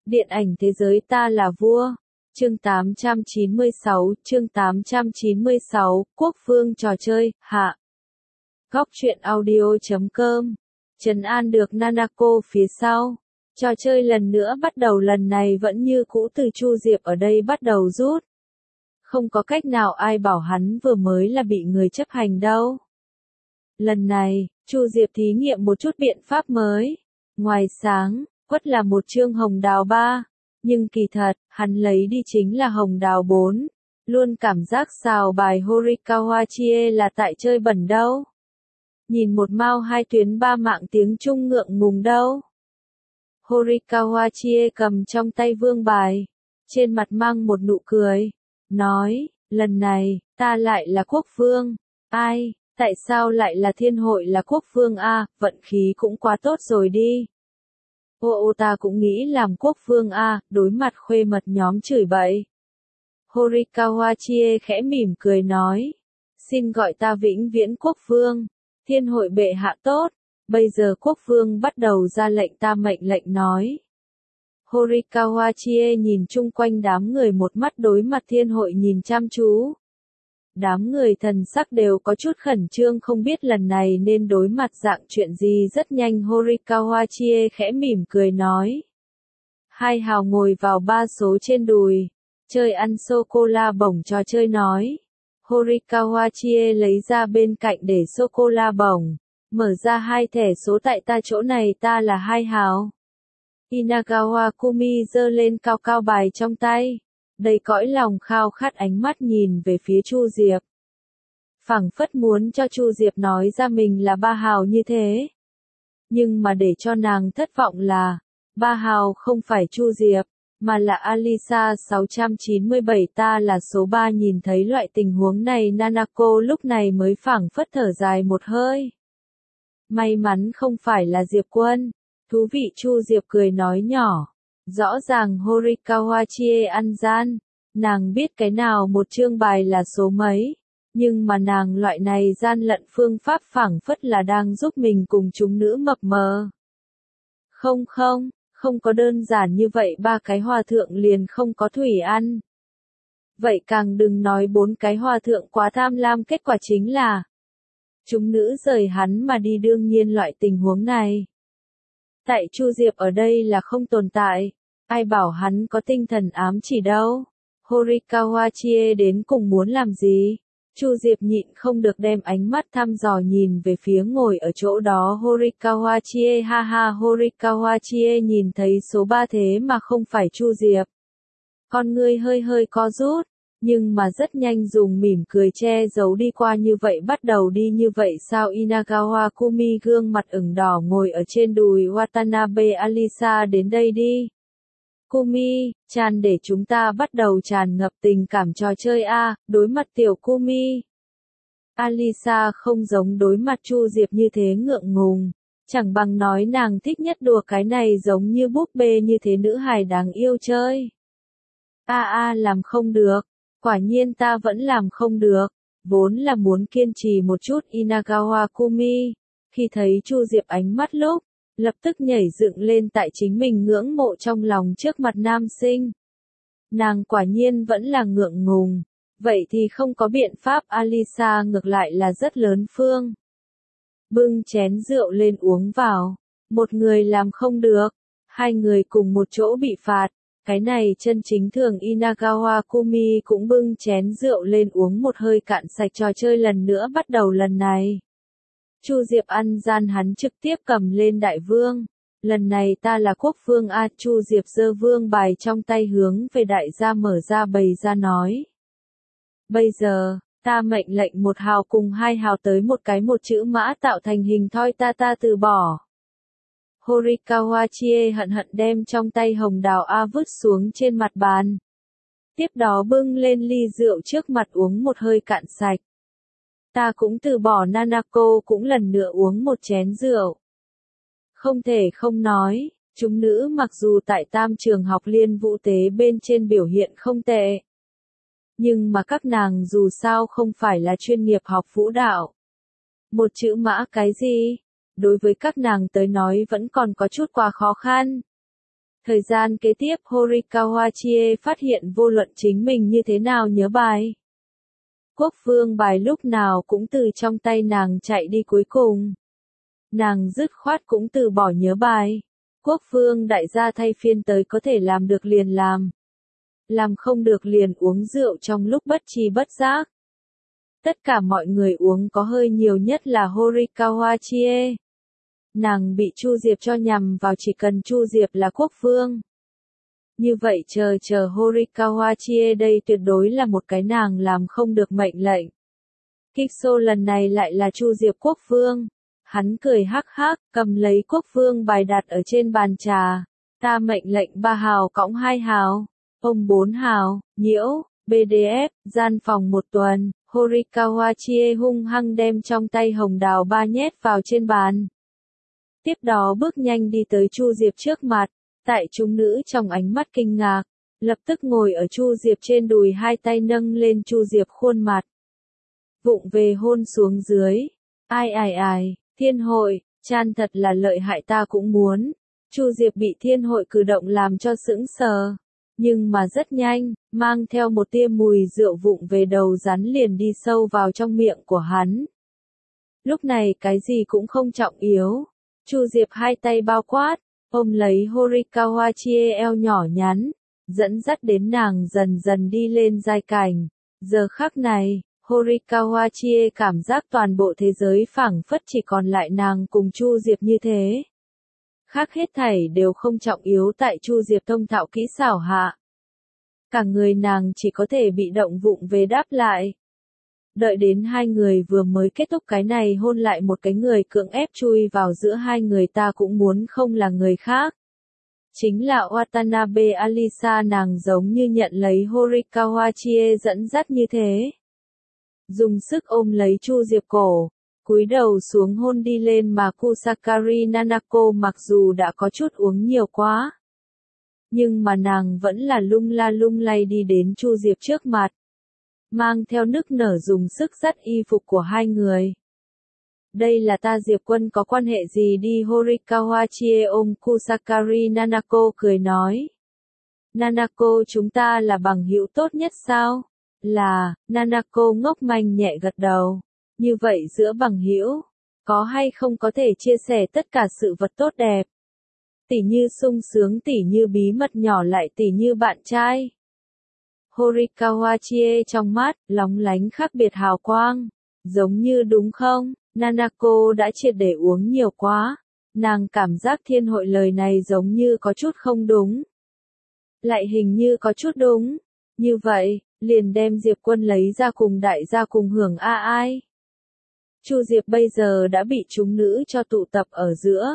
Điện ảnh thế giới ta là vua. Chương 896, Quốc vương trò chơi, hạ. Góc truyện audio.com. Trấn an được Nanako phía sau. Trò chơi lần nữa bắt đầu, lần này vẫn như cũ từ Chu Diệp ở đây bắt đầu rút. Không có cách nào ai bảo hắn vừa mới là bị người chấp hành đâu. Lần này, Chu Diệp thí nghiệm một chút biện pháp mới. Ngoài sáng, quất là một chương hồng đào 3, nhưng kỳ thật, hắn lấy đi chính là hồng đào 4. Luôn cảm giác xào bài Horikawa Chie là tại chơi bẩn đâu. Nhìn một mao hai tuyến ba mạng tiếng Trung ngượng ngùng đâu. Horikawa Chie cầm trong tay vương bài, trên mặt mang một nụ cười, nói, lần này, ta lại là quốc vương. Ai, tại sao lại là thiên hội là quốc vương a? Vận khí cũng quá tốt rồi đi. Ta cũng nghĩ làm quốc vương a, đối mặt khuê mật nhóm chửi bậy. Horikawa Chie khẽ mỉm cười nói, xin gọi ta vĩnh viễn quốc vương. Thiên hội bệ hạ tốt, bây giờ quốc vương bắt đầu ra lệnh, ta mệnh lệnh nói. Horikawa Chie nhìn chung quanh đám người, một mắt đối mặt thiên hội nhìn chăm chú. Đám người thần sắc đều có chút khẩn trương, không biết lần này nên đối mặt dạng chuyện gì. Rất nhanh Horikawa Chie khẽ mỉm cười nói. Hai hào ngồi vào ba số trên đùi, chơi ăn sô-cô-la bổng trò chơi nói. Horikawa Chie lấy ra bên cạnh để sô-cô-la bổng, mở ra hai thẻ số, tại ta chỗ này ta là hai hào. Inagawa Kumi giơ lên cao cao bài trong tay, đầy cõi lòng khao khát ánh mắt nhìn về phía Chu Diệp. Phảng phất muốn cho Chu Diệp nói ra mình là ba hào như thế. Nhưng mà để cho nàng thất vọng là, ba hào không phải Chu Diệp, mà là Alisa 697, ta là số 3. Nhìn thấy loại tình huống này, Nanako lúc này mới phảng phất thở dài một hơi. May mắn không phải là Diệp Quân. Thú vị, Chu Diệp cười nói nhỏ. Rõ ràng Horikawa Chie ăn gian. Nàng biết cái nào một chương bài là số mấy. Nhưng mà nàng loại này gian lận phương pháp phảng phất là đang giúp mình cùng chúng nữ mập mờ. Không có đơn giản như vậy, ba cái hòa thượng liền không có thủy ăn. Vậy càng đừng nói bốn cái hòa thượng quá tham lam, kết quả chính là chúng nữ rời hắn mà đi. Đương nhiên loại tình huống này, tại Chu Diệp ở đây là không tồn tại, ai bảo hắn có tinh thần ám chỉ đâu. Horikawa Chie đến cùng muốn làm gì? Chu Diệp nhịn không được đem ánh mắt thăm dò nhìn về phía ngồi ở chỗ đó Horikawa Chie. Ha ha, Horikawa Chie nhìn thấy số 3 thế mà không phải Chu Diệp. Con ngươi hơi co rút, nhưng mà rất nhanh dùng mỉm cười che giấu đi qua. Như vậy bắt đầu đi như vậy sao? Inagawa Kumi gương mặt ửng đỏ ngồi ở trên đùi Watanabe. Alisa đến đây đi. Kumi, tràn để chúng ta bắt đầu tràn ngập tình cảm trò chơi a. Đối mặt tiểu Kumi, Alisa không giống đối mặt Chu Diệp như thế ngượng ngùng, chẳng bằng nói nàng thích nhất đùa cái này giống như búp bê như thế, nữ hài đáng yêu chơi. Làm không được, quả nhiên ta vẫn làm không được, vốn là muốn kiên trì một chút. Inagawa Kumi, khi thấy Chu Diệp ánh mắt lúc, lập tức nhảy dựng lên tại chính mình ngưỡng mộ trong lòng trước mặt nam sinh. Nàng quả nhiên vẫn là ngượng ngùng, vậy thì không có biện pháp. Alisa ngược lại là rất lớn phương. Bưng chén rượu lên uống vào, một người làm không được, hai người cùng một chỗ bị phạt, cái này chân chính thường. Inagawa Kumi cũng bưng chén rượu lên uống một hơi cạn sạch. Trò chơi lần nữa bắt đầu. Lần này Chu Diệp ăn gian, hắn trực tiếp cầm lên đại vương. Lần này ta là quốc vương a. Chu Diệp giơ vương bài trong tay hướng về đại gia mở ra bày ra nói. Bây giờ, ta mệnh lệnh một hào cùng hai hào tới một cái một chữ mã tạo thành hình thoi, ta từ bỏ. Horikawa Chie hận hận đem trong tay hồng đào A vứt xuống trên mặt bàn. Tiếp đó bưng lên ly rượu trước mặt uống một hơi cạn sạch. Ta cũng từ bỏ. Nanako cũng lần nữa uống một chén rượu. Không thể không nói, chúng nữ mặc dù tại tam trường học liên vũ tế bên trên biểu hiện không tệ, nhưng mà các nàng dù sao không phải là chuyên nghiệp học vũ đạo. Một chữ mã cái gì? Đối với các nàng tới nói vẫn còn có chút quá khó khăn. Thời gian kế tiếp Horikawa Chie phát hiện vô luận chính mình như thế nào nhớ bài. Quốc vương bài lúc nào cũng từ trong tay nàng chạy đi cuối cùng. Nàng dứt khoát cũng từ bỏ nhớ bài. Quốc vương đại gia thay phiên tới có thể làm được liền làm. Làm không được liền uống rượu trong lúc bất tri bất giác. Tất cả mọi người uống có hơi nhiều nhất là Horikawa Chie. Nàng bị Chu Diệp cho nhầm vào chỉ cần Chu Diệp là quốc vương. Như vậy chờ Horikawa Chie đây tuyệt đối là một cái nàng làm không được mệnh lệnh. Kikso lần này lại là Chu Diệp quốc vương. Hắn cười hắc hắc, cầm lấy quốc vương bài đặt ở trên bàn trà. Ta mệnh lệnh 3 hào cõng 2 hào, ông 4 hào, nhiễu, BDF, gian phòng 1 tuần. Horikawa Chie hung hăng đem trong tay hồng đào 3 nhét vào trên bàn. Tiếp đó bước nhanh đi tới Chu Diệp trước mặt, tại chúng nữ trong ánh mắt kinh ngạc, lập tức ngồi ở Chu Diệp trên đùi, hai tay nâng lên Chu Diệp khuôn mặt. Vụng về hôn xuống dưới. Ai, thiên hội, chan thật là lợi hại, ta cũng muốn. Chu Diệp bị thiên hội cử động làm cho sững sờ, nhưng mà rất nhanh, mang theo một tia mùi rượu vụng về đầu rắn liền đi sâu vào trong miệng của hắn. Lúc này cái gì cũng không trọng yếu. Chu Diệp hai tay bao quát, ôm lấy Horikawa Chie eo nhỏ nhắn, dẫn dắt đến nàng dần dần đi lên giai cảnh. Giờ khắc này, Horikawa Chie cảm giác toàn bộ thế giới phảng phất chỉ còn lại nàng cùng Chu Diệp như thế. Khác hết thảy đều không trọng yếu tại Chu Diệp thông thạo kỹ xảo hạ. Cả người nàng chỉ có thể bị động vụng về đáp lại. Đợi đến hai người vừa mới kết thúc cái này hôn lại một cái người cưỡng ép chui vào giữa hai người, ta cũng muốn không là người khác. Chính là Watanabe Alisa, nàng giống như nhận lấy Horikawa Chie dẫn dắt như thế. Dùng sức ôm lấy Chu Diệp cổ, cúi đầu xuống hôn đi lên mà Kusakari Nanako mặc dù đã có chút uống nhiều quá. Nhưng mà nàng vẫn là lung la lung lay đi đến Chu Diệp trước mặt. Mang theo nức nở dùng sức dắt y phục của hai người. Đây là ta Diệp Quân, có quan hệ gì đi? Horikawa Chie ôm Kusakari Nanako cười nói. Nanako, chúng ta là bằng hữu tốt nhất sao? Là, Nanako ngốc manh nhẹ gật đầu. Như vậy giữa bằng hữu, có hay không có thể chia sẻ tất cả sự vật tốt đẹp? Tỉ như sung sướng, tỉ như bí mật nhỏ, lại tỉ như bạn trai. Horikawa Chie trong mắt, lóng lánh khác biệt hào quang. Giống như đúng không? Nanako đã triệt để uống nhiều quá. Nàng cảm giác thiên hội lời này giống như có chút không đúng. Lại hình như có chút đúng. Như vậy, liền đem Diệp Quân lấy ra cùng đại gia cùng hưởng ai. Chu Diệp bây giờ đã bị chúng nữ cho tụ tập ở giữa.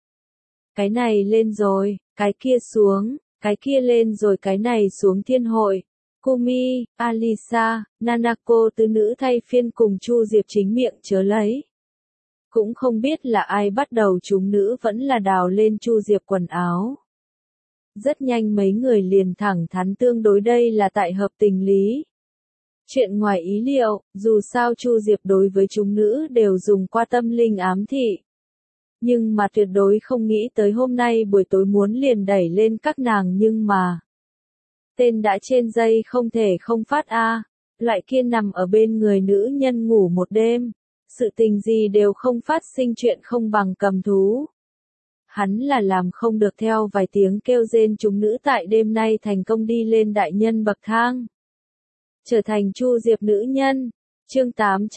Cái này lên rồi, cái kia xuống, cái kia lên rồi, cái này xuống thiên hội. Kumi, Alisa, Nanako tứ nữ thay phiên cùng Chu Diệp chính miệng chớ lấy. Cũng không biết là ai bắt đầu, chúng nữ vẫn là đào lên Chu Diệp quần áo. Rất nhanh mấy người liền thẳng thắn tương đối, đây là tại hợp tình lý. Chuyện ngoài ý liệu, dù sao Chu Diệp đối với chúng nữ đều dùng qua tâm linh ám thị. Nhưng mà tuyệt đối không nghĩ tới hôm nay buổi tối muốn liền đẩy lên các nàng, nhưng mà tên đã trên dây không thể không phát a. Lại kia nằm ở bên người nữ nhân ngủ một đêm. Sự tình gì đều không phát sinh, chuyện không bằng cầm thú. Hắn là làm không được, theo vài tiếng kêu rên chúng nữ tại đêm nay thành công đi lên đại nhân bậc thang. Trở thành Chu Diệp nữ nhân. Chương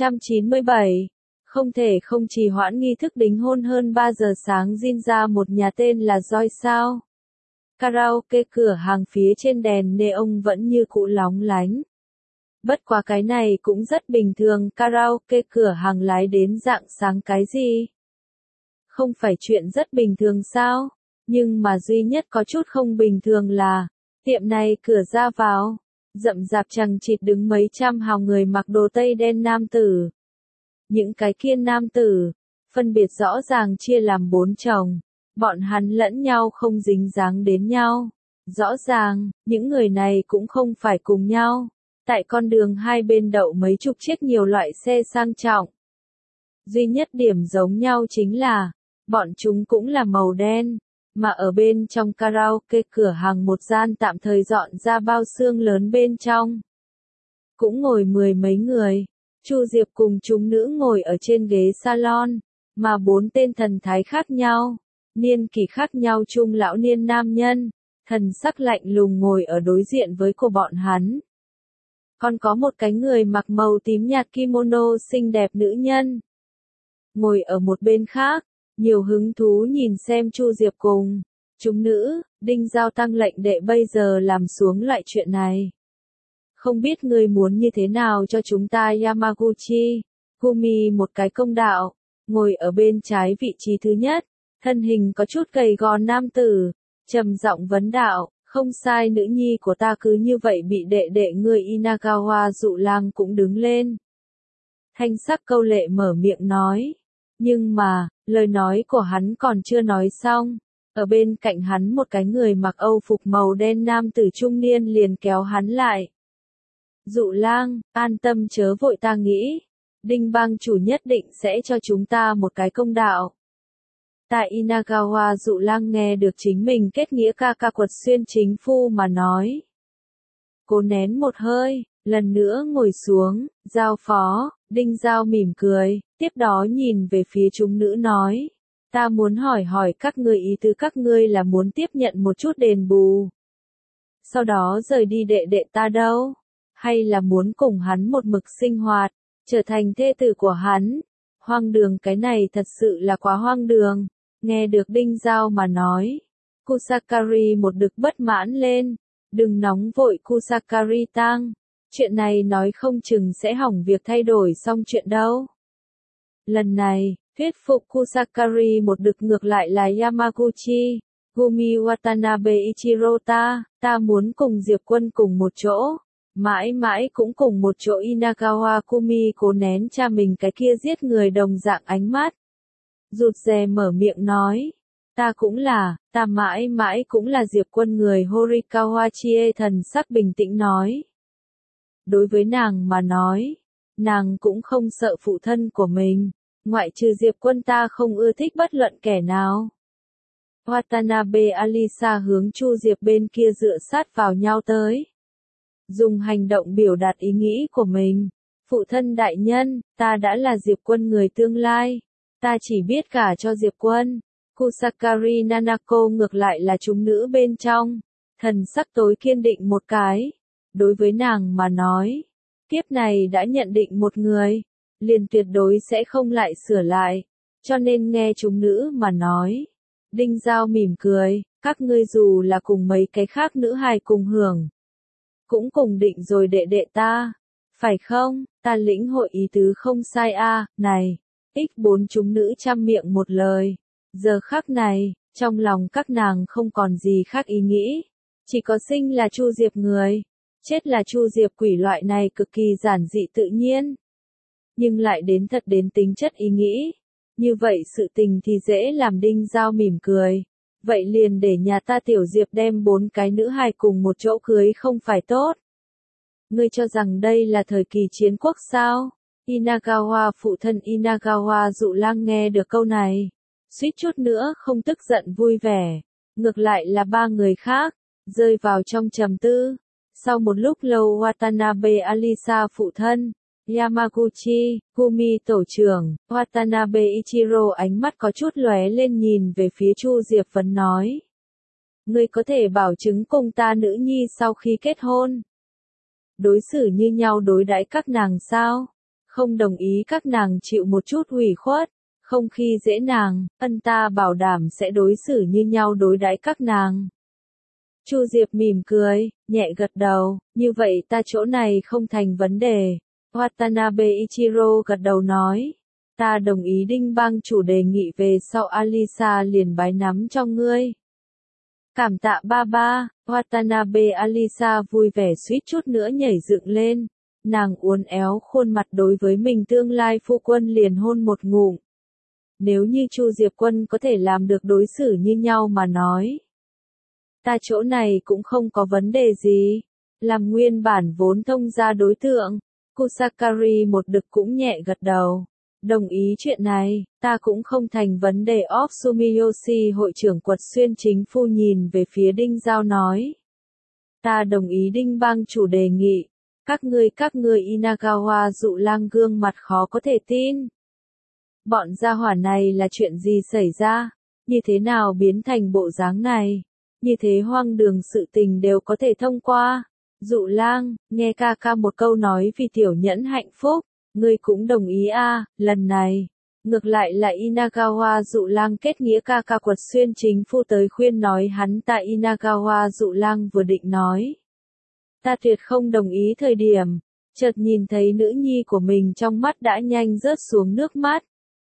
897. Không thể không trì hoãn nghi thức đính hôn. Hơn 3 giờ sáng, Jin ra một nhà tên là Joy sao. Karaoke cửa hàng phía trên đèn neon vẫn như cũ lóng lánh. Bất quá cái này cũng rất bình thường, karaoke cửa hàng lái đến rạng sáng cái gì? Không phải chuyện rất bình thường sao? Nhưng mà duy nhất có chút không bình thường là, tiệm này cửa ra vào, rậm rạp chằng chịt đứng mấy trăm hào người mặc đồ tây đen nam tử. Những cái kia nam tử, phân biệt rõ ràng chia làm 4 chồng. Bọn hắn lẫn nhau không dính dáng đến nhau. Rõ ràng, những người này cũng không phải cùng nhau. Tại con đường hai bên đậu mấy chục chiếc nhiều loại xe sang trọng. Duy nhất điểm giống nhau chính là, bọn chúng cũng là màu đen. mà ở bên trong karaoke cửa hàng một gian tạm thời dọn ra bao xương lớn bên trong. Cũng ngồi mười mấy người, Chu Diệp cùng chúng nữ ngồi ở trên ghế salon, mà bốn tên thần thái khác nhau, niên kỷ khác nhau trung lão niên nam nhân, thần sắc lạnh lùng ngồi ở đối diện với của bọn hắn. Còn có một cái người mặc màu tím nhạt kimono xinh đẹp nữ nhân, ngồi ở một bên khác, nhiều hứng thú nhìn xem Chu Diệp cùng chúng nữ. Đinh Giao tăng lệnh đệ bây giờ làm xuống loại chuyện này. Không biết ngươi muốn như thế nào cho chúng ta. Yamaguchi Gumi một cái công đạo, ngồi ở bên trái vị trí thứ nhất, thân hình có chút gầy gò nam tử, trầm giọng vấn đạo. Không sai, nữ nhi của ta cứ như vậy bị đệ đệ ngươi Inagawa dụ lang cũng đứng lên. Thanh sắc câu lệ mở miệng nói. Nhưng mà, lời nói của hắn còn chưa nói xong. Ở bên cạnh hắn một cái người mặc âu phục màu đen nam tử trung niên liền kéo hắn lại. Dụ lang, an tâm chớ vội, ta nghĩ. Đinh bang chủ nhất định sẽ cho chúng ta một cái công đạo. Tại Inagawa dụ lang nghe được chính mình kết nghĩa ca ca Quật Xuyên chính phu mà nói. Cố nén một hơi, lần nữa ngồi xuống, giao phó. Đinh Giao mỉm cười, tiếp đó nhìn về phía chúng nữ nói. Ta muốn hỏi các ngươi, ý tứ các ngươi là muốn tiếp nhận một chút đền bù. Sau đó rời đi đệ đệ ta đâu? Hay là muốn cùng hắn một mực sinh hoạt, trở thành thê tử của hắn? Hoang đường, cái này thật sự là quá hoang đường. Nghe được Đinh Giao mà nói. Kusakari một đực bất mãn lên. Đừng nóng vội Kusakari tang. Chuyện này nói không chừng sẽ hỏng việc thay đổi xong chuyện đâu. Lần này, thuyết phục Kusakari một đực ngược lại là Yamaguchi, Gumi Watanabe Ichiro ta muốn cùng Diệp Quân cùng một chỗ, mãi mãi cũng cùng một chỗ. Inagawa Kumi cố nén cha mình cái kia giết người đồng dạng ánh mắt. Rụt rè mở miệng nói, ta mãi mãi cũng là Diệp Quân người. Horikawa Chie thần sắc bình tĩnh nói. Đối với nàng mà nói, nàng cũng không sợ phụ thân của mình, ngoại trừ Diệp Quân ta không ưa thích bất luận kẻ nào. Watanabe Alisa hướng Chu Diệp bên kia dựa sát vào nhau tới. Dùng hành động biểu đạt ý nghĩ của mình. Phụ thân đại nhân, ta đã là Diệp Quân người tương lai. Ta chỉ biết gả cho Diệp Quân. Kusakari Nanako ngược lại là chúng nữ bên trong. Thần sắc tối kiên định một cái. Đối với nàng mà nói, kiếp này đã nhận định một người, liền tuyệt đối sẽ không lại sửa lại, cho nên nghe chúng nữ mà nói. Đinh Giao mỉm cười, các ngươi dù là cùng mấy cái khác nữ hài cùng hưởng, cũng cùng định rồi đệ đệ ta, phải không? Ta lĩnh hội ý tứ không sai a. Này, X4 chúng nữ trăm miệng một lời, giờ khắc này, trong lòng các nàng không còn gì khác ý nghĩ, chỉ có sinh là Chu Diệp người. Chết là Chu Diệp quỷ, loại này cực kỳ giản dị tự nhiên. Nhưng lại đến thật đến tính chất ý nghĩ. Như vậy sự tình thì dễ làm. Đinh Giao mỉm cười. Vậy liền để nhà ta Tiểu Diệp đem 4 cái nữ hài cùng một chỗ cưới không phải tốt. Ngươi cho rằng đây là thời kỳ chiến quốc sao? Inagawa phụ thân Inagawa dụ lang nghe được câu này. Suýt chút nữa không tức giận vui vẻ. Ngược lại là 3 người khác, rơi vào trong trầm tư. Sau một lúc lâu Watanabe Alisa phụ thân, Yamaguchi, Gumi tổ trưởng, Watanabe Ichiro ánh mắt có chút lóe lên nhìn về phía Chu Diệp vấn nói. Ngươi có thể bảo chứng cùng ta nữ nhi sau khi kết hôn, đối xử như nhau đối đãi các nàng sao? Không đồng ý các nàng chịu một chút ủy khuất, không khi dễ nàng, ta bảo đảm sẽ đối xử như nhau đối đãi các nàng. Chu Diệp mỉm cười, nhẹ gật đầu, như vậy ta chỗ này không thành vấn đề. Watanabe Ichiro gật đầu nói, ta đồng ý Đinh bang chủ đề nghị, về sau Alisa liền bái nắm cho ngươi. Cảm tạ ba ba. Watanabe Alisa vui vẻ suýt chút nữa nhảy dựng lên. Nàng uốn éo khuôn mặt đối với mình tương lai phu quân liền hôn một ngụm. Nếu như Chu Diệp Quân có thể làm được đối xử như nhau mà nói, ta chỗ này cũng không có vấn đề gì. Làm nguyên bản vốn thông gia đối tượng, Kusakari một đực cũng nhẹ gật đầu. Đồng ý chuyện này, ta cũng không thành vấn đề. Of Sumiyoshi hội trưởng Quật Xuyên chính phu nhìn về phía Đinh Giao nói. Ta đồng ý. Đinh Bang chủ đề nghị. Các ngươi Inagawa dụ lang gương mặt khó có thể tin. Bọn gia hỏa này là chuyện gì xảy ra? Như thế nào biến thành bộ dáng này? Như thế hoang đường sự tình đều có thể thông qua. Dụ lang, nghe ca ca một câu nói vì tiểu nhẫn hạnh phúc, ngươi cũng đồng ý à, lần này. Ngược lại là Inagawa dụ lang kết nghĩa. Ca ca Quật Xuyên chính phu tới khuyên nói hắn. Tại Inagawa dụ lang vừa định nói. Ta tuyệt không đồng ý thời điểm, chợt nhìn thấy nữ nhi của mình trong mắt đã nhanh rớt xuống nước mắt.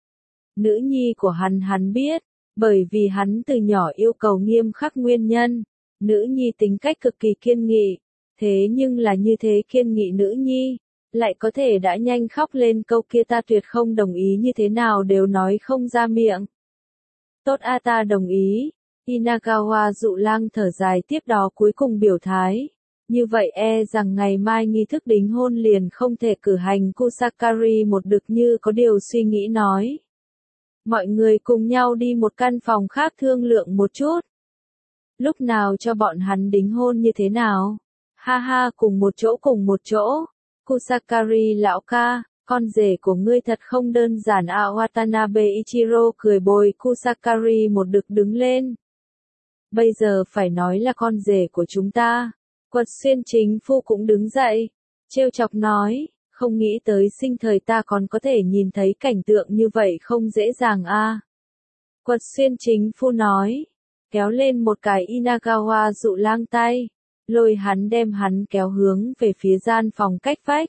Nữ nhi của hắn biết, bởi vì hắn từ nhỏ yêu cầu nghiêm khắc nguyên nhân, nữ nhi tính cách cực kỳ kiên nghị, thế nhưng là như thế kiên nghị nữ nhi, lại có thể đã nhanh khóc lên câu kia ta tuyệt không đồng ý như thế nào đều nói không ra miệng. Tốt a ta đồng ý, Inagawa dụ lang thở dài tiếp đó cuối cùng biểu thái. Như vậy rằng ngày mai nghi thức đính hôn liền không thể cử hành. Kusakari một đực như có điều suy nghĩ nói. Mọi người cùng nhau đi một căn phòng khác thương lượng một chút. Lúc nào cho bọn hắn đính hôn như thế nào? Ha ha cùng một chỗ. Kusakari lão ca, con rể của ngươi thật không đơn giản à. Watanabe Ichiro cười bồi. Kusakari một đực đứng lên. Bây giờ phải nói là con rể của chúng ta. Quật Xuyên chính phu cũng đứng dậy, trêu chọc nói, không nghĩ tới sinh thời ta còn có thể nhìn thấy cảnh tượng như vậy không dễ dàng a. Quật Xuyên chính phu nói, kéo lên một cái Inagawa dụ lang tay, lôi hắn đem hắn kéo hướng về phía gian phòng cách vách.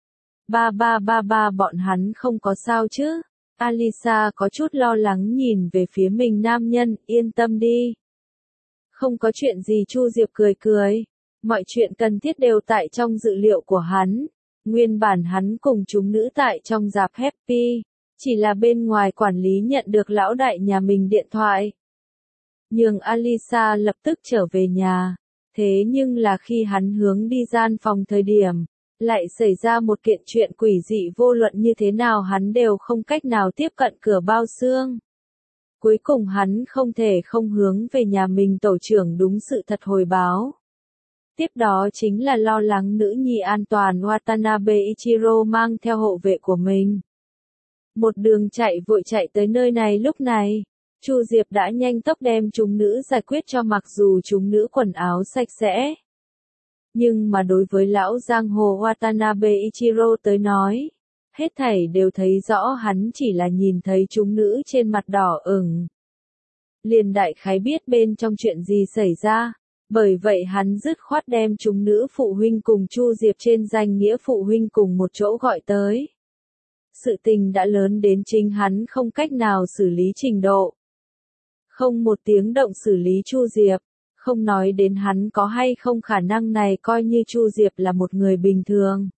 Ba bọn hắn không có sao chứ? Alisa có chút lo lắng nhìn về phía mình nam nhân, yên tâm đi. Không có chuyện gì. Chu Diệp cười. Mọi chuyện cần thiết đều tại trong dự liệu của hắn. Nguyên bản hắn cùng chúng nữ tại trong rạp Happy, chỉ là bên ngoài quản lý nhận được lão đại nhà mình điện thoại. Nhường Alisa lập tức trở về nhà. Thế nhưng là khi hắn hướng đi gian phòng thời điểm, lại xảy ra một kiện chuyện quỷ dị vô luận như thế nào hắn đều không cách nào tiếp cận cửa bao xương. Cuối cùng hắn không thể không hướng về nhà mình tổ trưởng đúng sự thật hồi báo. Tiếp đó chính là lo lắng nữ nhi an toàn. Watanabe Ichiro mang theo hộ vệ của mình. Một đường vội chạy tới nơi này. Lúc này, Chu Diệp đã nhanh tốc đem chúng nữ giải quyết cho mặc dù chúng nữ quần áo sạch sẽ. Nhưng mà đối với lão giang hồ Watanabe Ichiro tới nói, hết thảy đều thấy rõ hắn chỉ là nhìn thấy chúng nữ trên mặt đỏ ửng. Liền đại khái biết bên trong chuyện gì xảy ra. Bởi vậy hắn dứt khoát đem chúng nữ phụ huynh cùng Chu Diệp trên danh nghĩa phụ huynh cùng một chỗ gọi tới. Sự tình đã lớn đến chính hắn không cách nào xử lý trình độ. Không một tiếng động xử lý Chu Diệp, không nói đến hắn có hay không khả năng này coi như Chu Diệp là một người bình thường.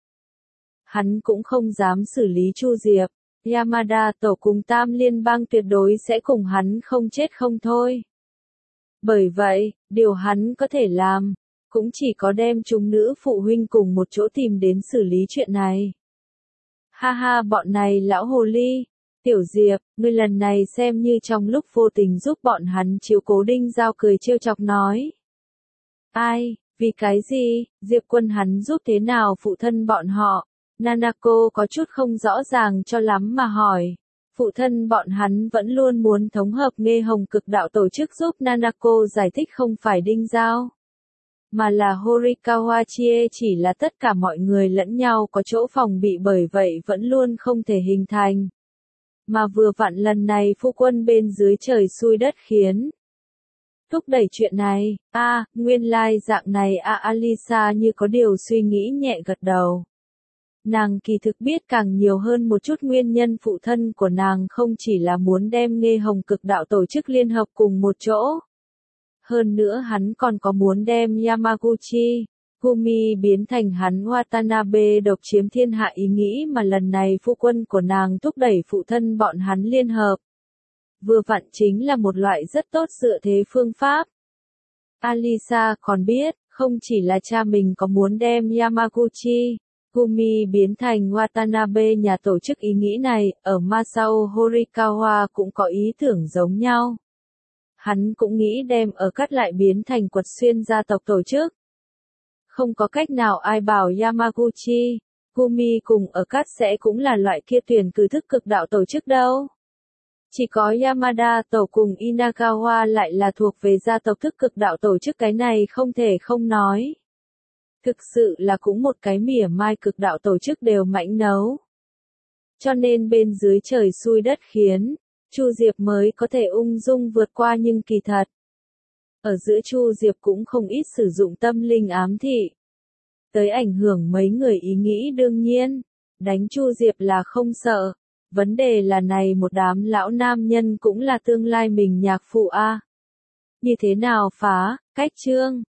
Hắn cũng không dám xử lý Chu Diệp, Yamada tổ cùng Tam Liên bang tuyệt đối sẽ cùng hắn không chết không thôi. Bởi vậy, điều hắn có thể làm, cũng chỉ có đem chúng nữ phụ huynh cùng một chỗ tìm đến xử lý chuyện này. Ha ha bọn này lão hồ ly, Tiểu Diệp, ngươi lần này xem như trong lúc vô tình giúp bọn hắn chiếu cố. Đinh Giao cười trêu chọc nói. Ai, vì cái gì, Diệp Quân hắn giúp thế nào phụ thân bọn họ? Nanako có chút không rõ ràng cho lắm mà hỏi. Phụ thân bọn hắn vẫn luôn muốn thống hợp Nghe Hồng Cực Đạo tổ chức giúp. Nanako giải thích không phải Đinh Giao, mà là Horikawa Chie chỉ là tất cả mọi người lẫn nhau có chỗ phòng bị bởi vậy vẫn luôn không thể hình thành. Mà vừa vặn lần này phu quân bên dưới trời xui đất khiến. Thúc đẩy chuyện này, nguyên lai dạng này Alisa như có điều suy nghĩ nhẹ gật đầu. Nàng kỳ thực biết càng nhiều hơn một chút nguyên nhân phụ thân của nàng không chỉ là muốn đem Nghe Hồng Cực Đạo tổ chức liên hợp cùng một chỗ. Hơn nữa hắn còn có muốn đem Yamaguchi, Gumi biến thành hắn Watanabe độc chiếm thiên hạ ý nghĩ mà lần này phu quân của nàng thúc đẩy phụ thân bọn hắn liên hợp. Vừa vặn chính là một loại rất tốt dựa thế phương pháp. Alisa còn biết, không chỉ là cha mình có muốn đem Yamaguchi, Gumi biến thành Watanabe. Nhà tổ chức ý nghĩ này, ở Masao Horikawa cũng có ý tưởng giống nhau. Hắn cũng nghĩ đem ở cắt lại biến thành quật xuyên gia tộc tổ chức. Không có cách nào ai bảo Yamaguchi, Gumi cùng ở cắt sẽ cũng là loại kia tuyển cử thức cực đạo tổ chức đâu. Chỉ có Yamada tổ cùng Inagawa lại là thuộc về gia tộc thức cực đạo tổ chức, cái này không thể không nói. Thực sự là cũng một cái mỉa mai cực đạo tổ chức đều mãnh nấu. Cho nên bên dưới trời xui đất khiến, Chu Diệp mới có thể ung dung vượt qua, nhưng kỳ thật. Ở giữa Chu Diệp cũng không ít sử dụng tâm linh ám thị. Tới ảnh hưởng mấy người ý nghĩ, đương nhiên, đánh Chu Diệp là không sợ. Vấn đề là này một đám lão nam nhân cũng là tương lai mình nhạc phụ a. Như thế nào phá, cách chương.